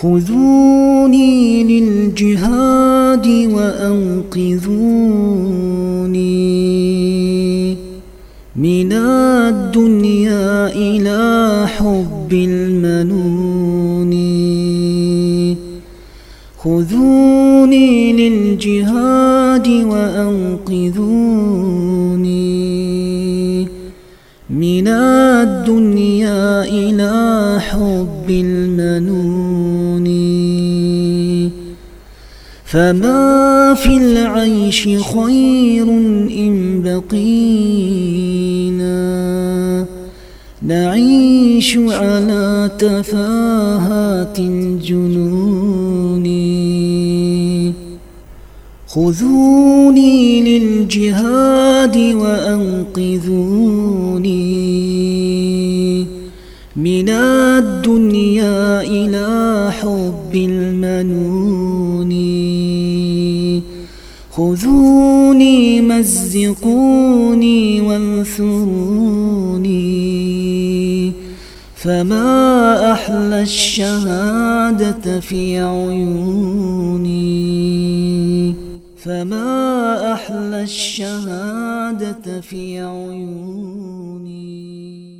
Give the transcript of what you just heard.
خذوني للجهاد وأنقذوني من الدنيا إلى حب المنون. خذوني للجهاد وأنقذوني من الدنيا إلى حب المنون. فما في العيش خير إن بقينا نعيش على تفاهات الجنون. خذوني للجهاد وأنقذوني من الدنيا إلى حب المنون. خذوني مزقوني وانثروني فما أحلى الشهادة في عيوني. فما أحلى الشهادة في عيوني.